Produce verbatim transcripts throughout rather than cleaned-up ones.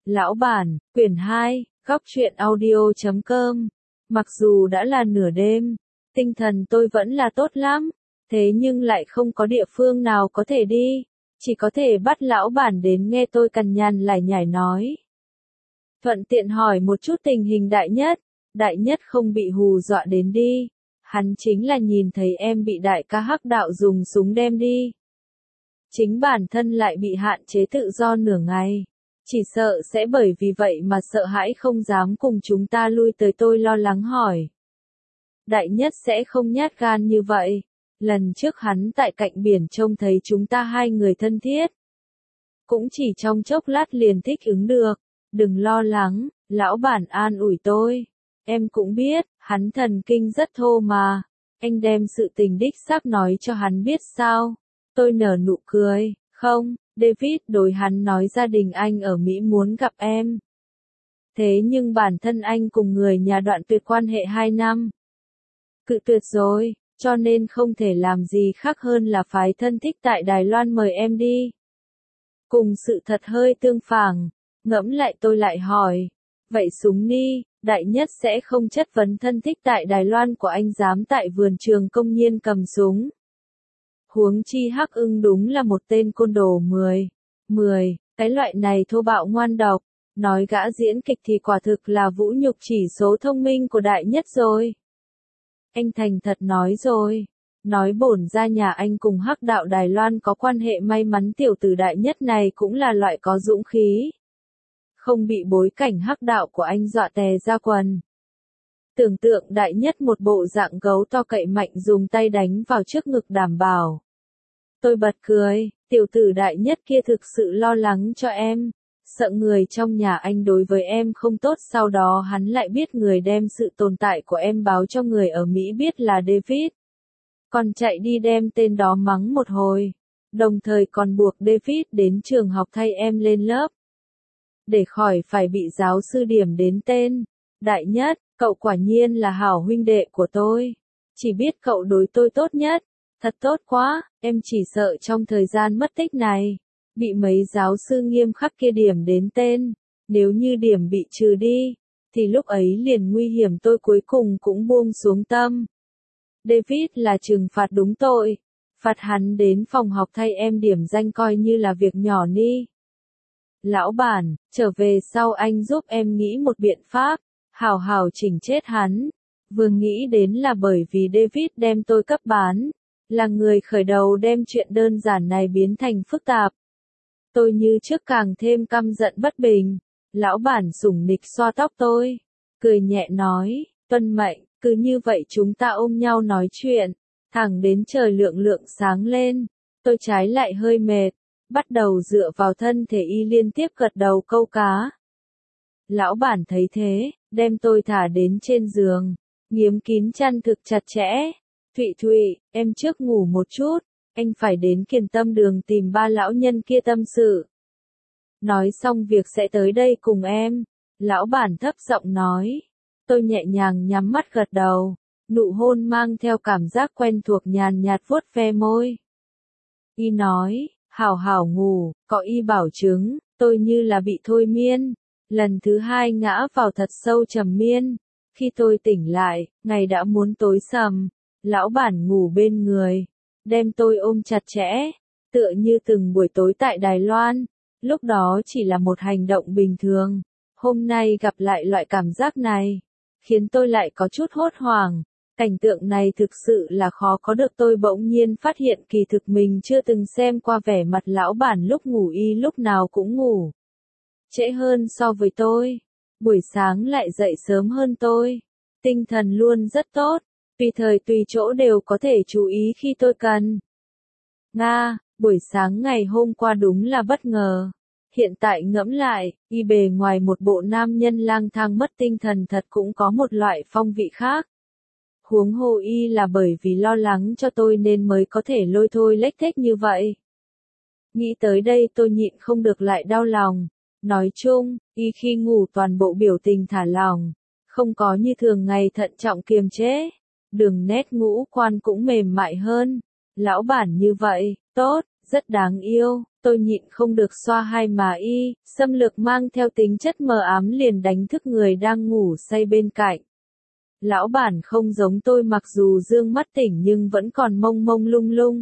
Lão bản, quyển hai, góc truyện audio chấm com. Mặc dù đã là nửa đêm, tinh thần tôi vẫn là tốt lắm, thế nhưng lại không có địa phương nào có thể đi, chỉ có thể bắt lão bản đến nghe tôi cằn nhằn lải nhải nói. Thuận tiện hỏi một chút tình hình đại nhất, đại nhất không bị hù dọa đến đi, hắn chính là nhìn thấy em bị đại ca hắc đạo dùng súng đem đi. Chính bản thân lại bị hạn chế tự do nửa ngày. Chỉ sợ sẽ bởi vì vậy mà sợ hãi không dám cùng chúng ta lui tới, tôi lo lắng hỏi. Đại nhất sẽ không nhát gan như vậy. Lần trước hắn tại cạnh biển trông thấy chúng ta hai người thân thiết. Cũng chỉ trong chốc lát liền thích ứng được. Đừng lo lắng, lão bản an ủi tôi. Em cũng biết, hắn thần kinh rất thô mà. Anh đem sự tình đích xác nói cho hắn biết sao? Tôi nở nụ cười, không. David đối hắn nói gia đình anh ở Mỹ muốn gặp em. Thế nhưng bản thân anh cùng người nhà đoạn tuyệt quan hệ hai năm. Cự tuyệt rồi, cho nên không thể làm gì khác hơn là phái thân thích tại Đài Loan mời em đi. Cùng sự thật hơi tương phản, ngẫm lại tôi lại hỏi. Vậy súng ni, đại nhất sẽ không chất vấn thân thích tại Đài Loan của anh dám tại vườn trường công nhiên cầm súng. Huống chi Hắc Ưng đúng là một tên côn đồ mười. mười, cái loại này thô bạo ngoan độc, nói gã diễn kịch thì quả thực là vũ nhục chỉ số thông minh của đại nhất rồi. Anh thành thật nói rồi, nói bổn ra nhà anh cùng Hắc đạo Đài Loan có quan hệ, may mắn tiểu tử đại nhất này cũng là loại có dũng khí. Không bị bối cảnh Hắc đạo của anh dọa tè ra quần. Tưởng tượng đại nhất một bộ dạng gấu to cậy mạnh dùng tay đánh vào trước ngực đảm bảo. Tôi bật cười, tiểu tử đại nhất kia thực sự lo lắng cho em, sợ người trong nhà anh đối với em không tốt, sau đó hắn lại biết người đem sự tồn tại của em báo cho người ở Mỹ biết là David. Còn chạy đi đem tên đó mắng một hồi, đồng thời còn buộc David đến trường học thay em lên lớp. Để khỏi phải bị giáo sư điểm đến tên, đại nhất, cậu quả nhiên là hảo huynh đệ của tôi, chỉ biết cậu đối tôi tốt nhất. Thật tốt quá, em chỉ sợ trong thời gian mất tích này, bị mấy giáo sư nghiêm khắc kia điểm đến tên, nếu như điểm bị trừ đi, thì lúc ấy liền nguy hiểm, tôi cuối cùng cũng buông xuống tâm. David là trừng phạt đúng tội, phạt hắn đến phòng học thay em điểm danh coi như là việc nhỏ ni. Lão bản, trở về sau anh giúp em nghĩ một biện pháp, hảo hảo chỉnh chết hắn. Vừa nghĩ đến là bởi vì David đem tôi cấp bán. Là người khởi đầu đem chuyện đơn giản này biến thành phức tạp. Tôi như trước càng thêm căm giận bất bình. Lão bản sủng nịch xoa tóc tôi, cười nhẹ nói, tuân mệnh, cứ như vậy chúng ta ôm nhau nói chuyện, thẳng đến trời lượng lượng sáng lên. Tôi trái lại hơi mệt, bắt đầu dựa vào thân thể y liên tiếp gật đầu câu cá. Lão bản thấy thế, đem tôi thả đến trên giường, nghiếm kín chăn thực chặt chẽ. Thụy Thụy, em trước ngủ một chút, anh phải đến Kiền Tâm Đường tìm ba lão nhân kia tâm sự. Nói xong việc sẽ tới đây cùng em. Lão bản thấp giọng nói. Tôi nhẹ nhàng nhắm mắt gật đầu, nụ hôn mang theo cảm giác quen thuộc nhàn nhạt vuốt ve môi. Y nói, hảo hảo ngủ, có y bảo chứng, tôi như là bị thôi miên. Lần thứ hai ngã vào thật sâu trầm miên. Khi tôi tỉnh lại, ngày đã muốn tối sầm. Lão bản ngủ bên người, đem tôi ôm chặt chẽ, tựa như từng buổi tối tại Đài Loan. Lúc đó chỉ là một hành động bình thường, hôm nay gặp lại loại cảm giác này, khiến tôi lại có chút hốt hoảng. Cảnh tượng này thực sự là khó có được, tôi bỗng nhiên phát hiện kỳ thực mình chưa từng xem qua vẻ mặt lão bản lúc ngủ, y lúc nào cũng ngủ trễ hơn so với tôi, buổi sáng lại dậy sớm hơn tôi, tinh thần luôn rất tốt. Tùy thời tùy chỗ đều có thể chú ý khi tôi cần. Nga, buổi sáng ngày hôm qua đúng là bất ngờ. Hiện tại ngẫm lại, y bề ngoài một bộ nam nhân lang thang mất tinh thần thật cũng có một loại phong vị khác. Huống hồ y là bởi vì lo lắng cho tôi nên mới có thể lôi thôi lếch thếch như vậy. Nghĩ tới đây tôi nhịn không được lại đau lòng. Nói chung, y khi ngủ toàn bộ biểu tình thả lỏng, không có như thường ngày thận trọng kiềm chế. Đường nét ngũ quan cũng mềm mại hơn. Lão bản như vậy, tốt, rất đáng yêu, tôi nhịn không được xoa hai má y, xâm lược mang theo tính chất mờ ám liền đánh thức người đang ngủ say bên cạnh. Lão bản không giống tôi mặc dù dương mắt tỉnh nhưng vẫn còn mông mông lung lung.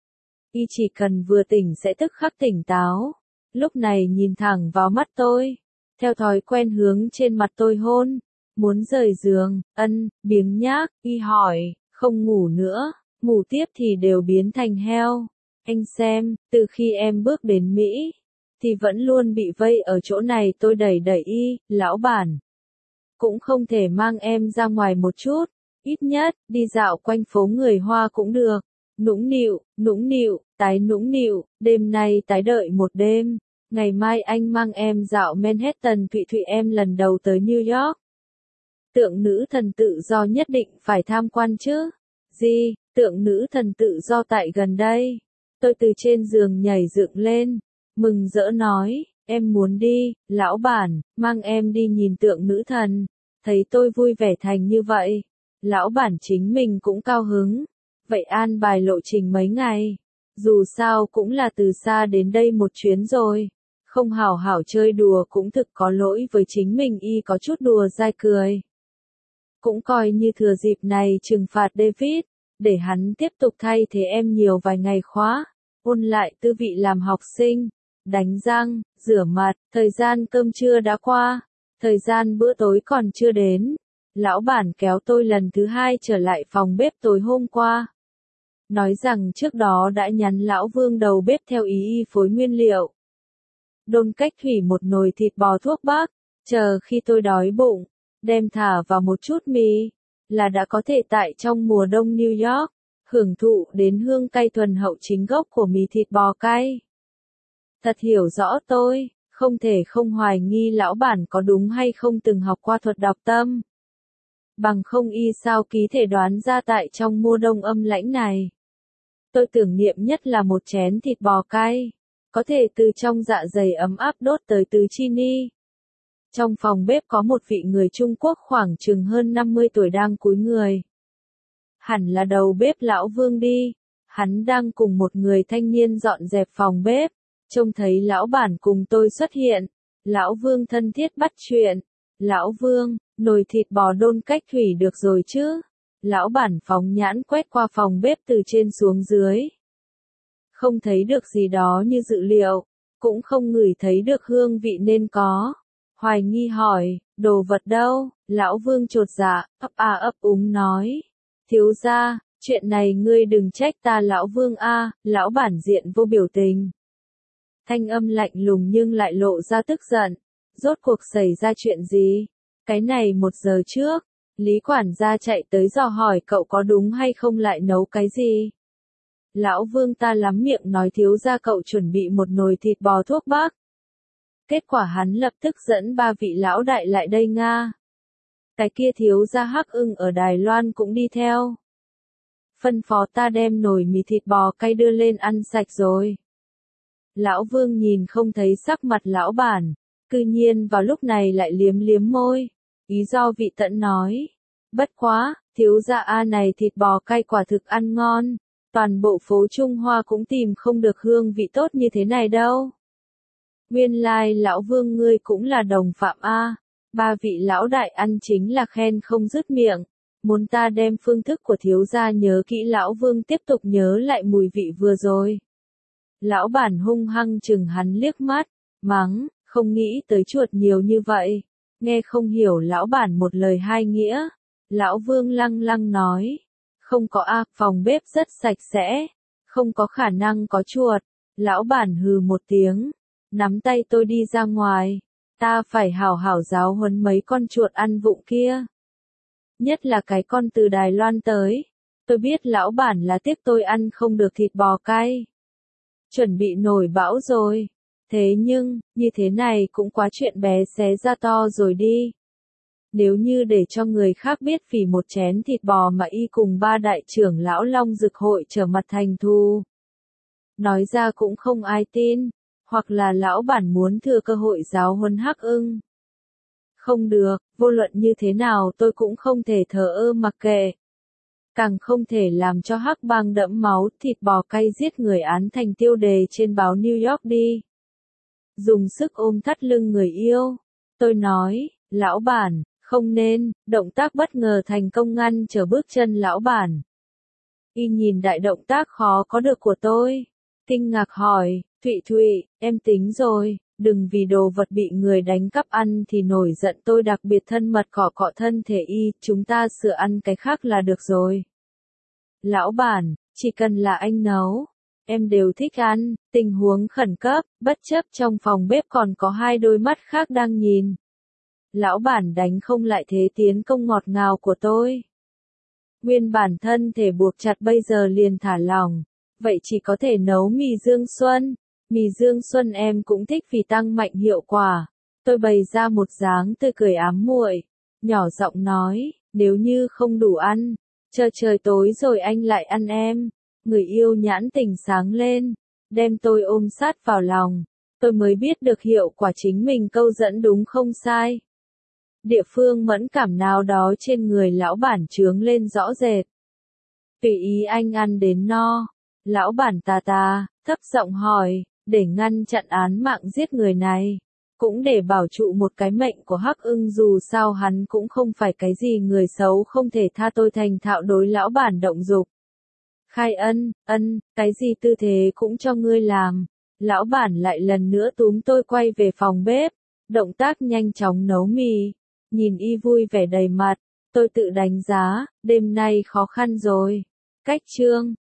Y chỉ cần vừa tỉnh sẽ tức khắc tỉnh táo. Lúc này nhìn thẳng vào mắt tôi, theo thói quen hướng trên mặt tôi hôn, muốn rời giường, ân, biếng nhác, y hỏi, không ngủ nữa, ngủ tiếp thì đều biến thành heo. Anh xem, từ khi em bước đến Mỹ, thì vẫn luôn bị vây ở chỗ này tôi đẩy đẩy y, lão bản. Cũng không thể mang em ra ngoài một chút, ít nhất, đi dạo quanh phố người Hoa cũng được. Nũng nịu, nũng nịu, tái nũng nịu, đêm nay tái đợi một đêm. Ngày mai anh mang em dạo Manhattan Thụy Thụy em lần đầu tới New York. Tượng nữ thần tự do nhất định phải tham quan chứ. Gì, tượng nữ thần tự do tại gần đây. Tôi từ trên giường nhảy dựng lên, mừng rỡ nói, em muốn đi, lão bản, mang em đi nhìn tượng nữ thần. Thấy tôi vui vẻ thành như vậy, lão bản chính mình cũng cao hứng. Vậy an bài lộ trình mấy ngày. Dù sao cũng là từ xa đến đây một chuyến rồi. Không hảo hảo chơi đùa cũng thực có lỗi với chính mình y có chút đùa dai cười. Cũng coi như thừa dịp này trừng phạt David, để hắn tiếp tục thay thế em nhiều vài ngày khóa, ôn lại tư vị làm học sinh, đánh răng, rửa mặt, thời gian cơm trưa đã qua, thời gian bữa tối còn chưa đến. Lão bản kéo tôi lần thứ hai trở lại phòng bếp tối hôm qua. Nói rằng trước đó đã nhắn lão Vương đầu bếp theo ý y phối nguyên liệu. Đôn cách thủy một nồi thịt bò thuốc bắc, chờ khi tôi đói bụng, đem thả vào một chút mì, là đã có thể tại trong mùa đông New York, hưởng thụ đến hương cay thuần hậu chính gốc của mì thịt bò cay. Thật hiểu rõ tôi, không thể không hoài nghi lão bản có đúng hay không từng học qua thuật đọc tâm. Bằng không y sao ký thể đoán ra tại trong mùa đông âm lãnh này. Tôi tưởng niệm nhất là một chén thịt bò cay, có thể từ trong dạ dày ấm áp đốt tới tứ chi ni. Trong phòng bếp có một vị người Trung Quốc khoảng chừng hơn năm mươi tuổi đang cúi người. Hẳn là đầu bếp lão Vương đi, hắn đang cùng một người thanh niên dọn dẹp phòng bếp, trông thấy lão bản cùng tôi xuất hiện, lão Vương thân thiết bắt chuyện, lão Vương, nồi thịt bò đôn cách thủy được rồi chứ? Lão bản phóng nhãn quét qua phòng bếp từ trên xuống dưới. Không thấy được gì đó như dự liệu, cũng không ngửi thấy được hương vị nên có. Hoài nghi hỏi, đồ vật đâu? Lão Vương chột dạ, ấp a ấp úng nói. Thiếu gia, chuyện này ngươi đừng trách ta lão Vương a, lão bản diện vô biểu tình. Thanh âm lạnh lùng nhưng lại lộ ra tức giận. Rốt cuộc xảy ra chuyện gì? Cái này một giờ trước, Lý quản gia chạy tới dò hỏi cậu có đúng hay không lại nấu cái gì? Lão Vương ta lắm miệng nói thiếu gia cậu chuẩn bị một nồi thịt bò thuốc bắc. Kết quả hắn lập tức dẫn ba vị lão đại lại đây Nga. Cái kia thiếu gia Hắc Ưng ở Đài Loan cũng đi theo. Phân phó ta đem nồi mì thịt bò cay đưa lên ăn sạch rồi. Lão Vương nhìn không thấy sắc mặt lão bản, cư nhiên vào lúc này lại liếm liếm môi. Ý do vị tận nói. Bất quá, thiếu gia A này thịt bò cay quả thực ăn ngon. Toàn bộ phố Trung Hoa cũng tìm không được hương vị tốt như thế này đâu. Nguyên lai lão Vương ngươi cũng là đồng phạm A. Ba vị lão đại ăn chính là khen không dứt miệng. Muốn ta đem phương thức của thiếu gia nhớ kỹ lão Vương tiếp tục nhớ lại mùi vị vừa rồi. Lão bản hung hăng chừng hắn liếc mắt, mắng, không nghĩ tới chuột nhiều như vậy. Nghe không hiểu lão bản một lời hai nghĩa. Lão Vương lăng lăng nói. Không có a, phòng bếp rất sạch sẽ. Không có khả năng có chuột. Lão bản hừ một tiếng. Nắm tay tôi đi ra ngoài. Ta phải hảo hảo giáo huấn mấy con chuột ăn vụng kia. Nhất là cái con từ Đài Loan tới. Tôi biết lão bản là tiếc tôi ăn không được thịt bò cay. Chuẩn bị nổi bão rồi. Thế nhưng, như thế này cũng quá chuyện bé xé ra to rồi đi. Nếu như để cho người khác biết vì một chén thịt bò mà y cùng ba đại trưởng lão Long Dực hội trở mặt thành thù. Nói ra cũng không ai tin, hoặc là lão bản muốn thừa cơ hội giáo huấn Hắc Ưng. Không được, vô luận như thế nào tôi cũng không thể thờ ơ mặc kệ. càng không thể làm cho hắc bang đẫm máu thịt bò cay giết người án thành tiêu đề trên báo New York đi. Dùng sức ôm thắt lưng người yêu. Tôi nói, lão bản, không nên, động tác bất ngờ thành công ngăn trở bước chân lão bản. Y nhìn đại động tác khó có được của tôi. Kinh ngạc hỏi, Thụy Thụy, em tính rồi, đừng vì đồ vật bị người đánh cắp ăn thì nổi giận. Tôi đặc biệt thân mật cọ cọ thân thể y, chúng ta sửa ăn cái khác là được rồi. Lão bản, chỉ cần là anh nấu, em đều thích ăn. Tình huống khẩn cấp, bất chấp trong phòng bếp còn có hai đôi mắt khác đang nhìn. Lão bản đánh không lại thế tiến công ngọt ngào của tôi. Nguyên bản thân thể buộc chặt bây giờ liền thả lỏng. Vậy chỉ có thể nấu mì Dương Xuân. Mì Dương Xuân em cũng thích vì tăng mạnh hiệu quả. Tôi bày ra một dáng tươi cười ám muội, nhỏ giọng nói, nếu như không đủ ăn, chờ trời tối rồi anh lại ăn em. Người yêu nhãn tình sáng lên, đem tôi ôm sát vào lòng. Tôi mới biết được hiệu quả chính mình câu dẫn đúng không sai. Địa phương mẫn cảm nào đó trên người lão bản trướng lên rõ rệt. Tùy ý anh ăn đến no. Lão bản tà tà, thấp giọng hỏi, để ngăn chặn án mạng giết người này. Cũng để bảo trụ một cái mệnh của Hắc Ưng, dù sao hắn cũng không phải cái gì người xấu không thể tha. Tôi thành thạo đối lão bản động dục. Khai ân, ân, cái gì tư thế cũng cho ngươi làm. Lão bản lại lần nữa túm tôi quay về phòng bếp. Động tác nhanh chóng nấu mì. Nhìn y vui vẻ đầy mặt, tôi tự đánh giá, đêm nay khó khăn rồi. Cách chương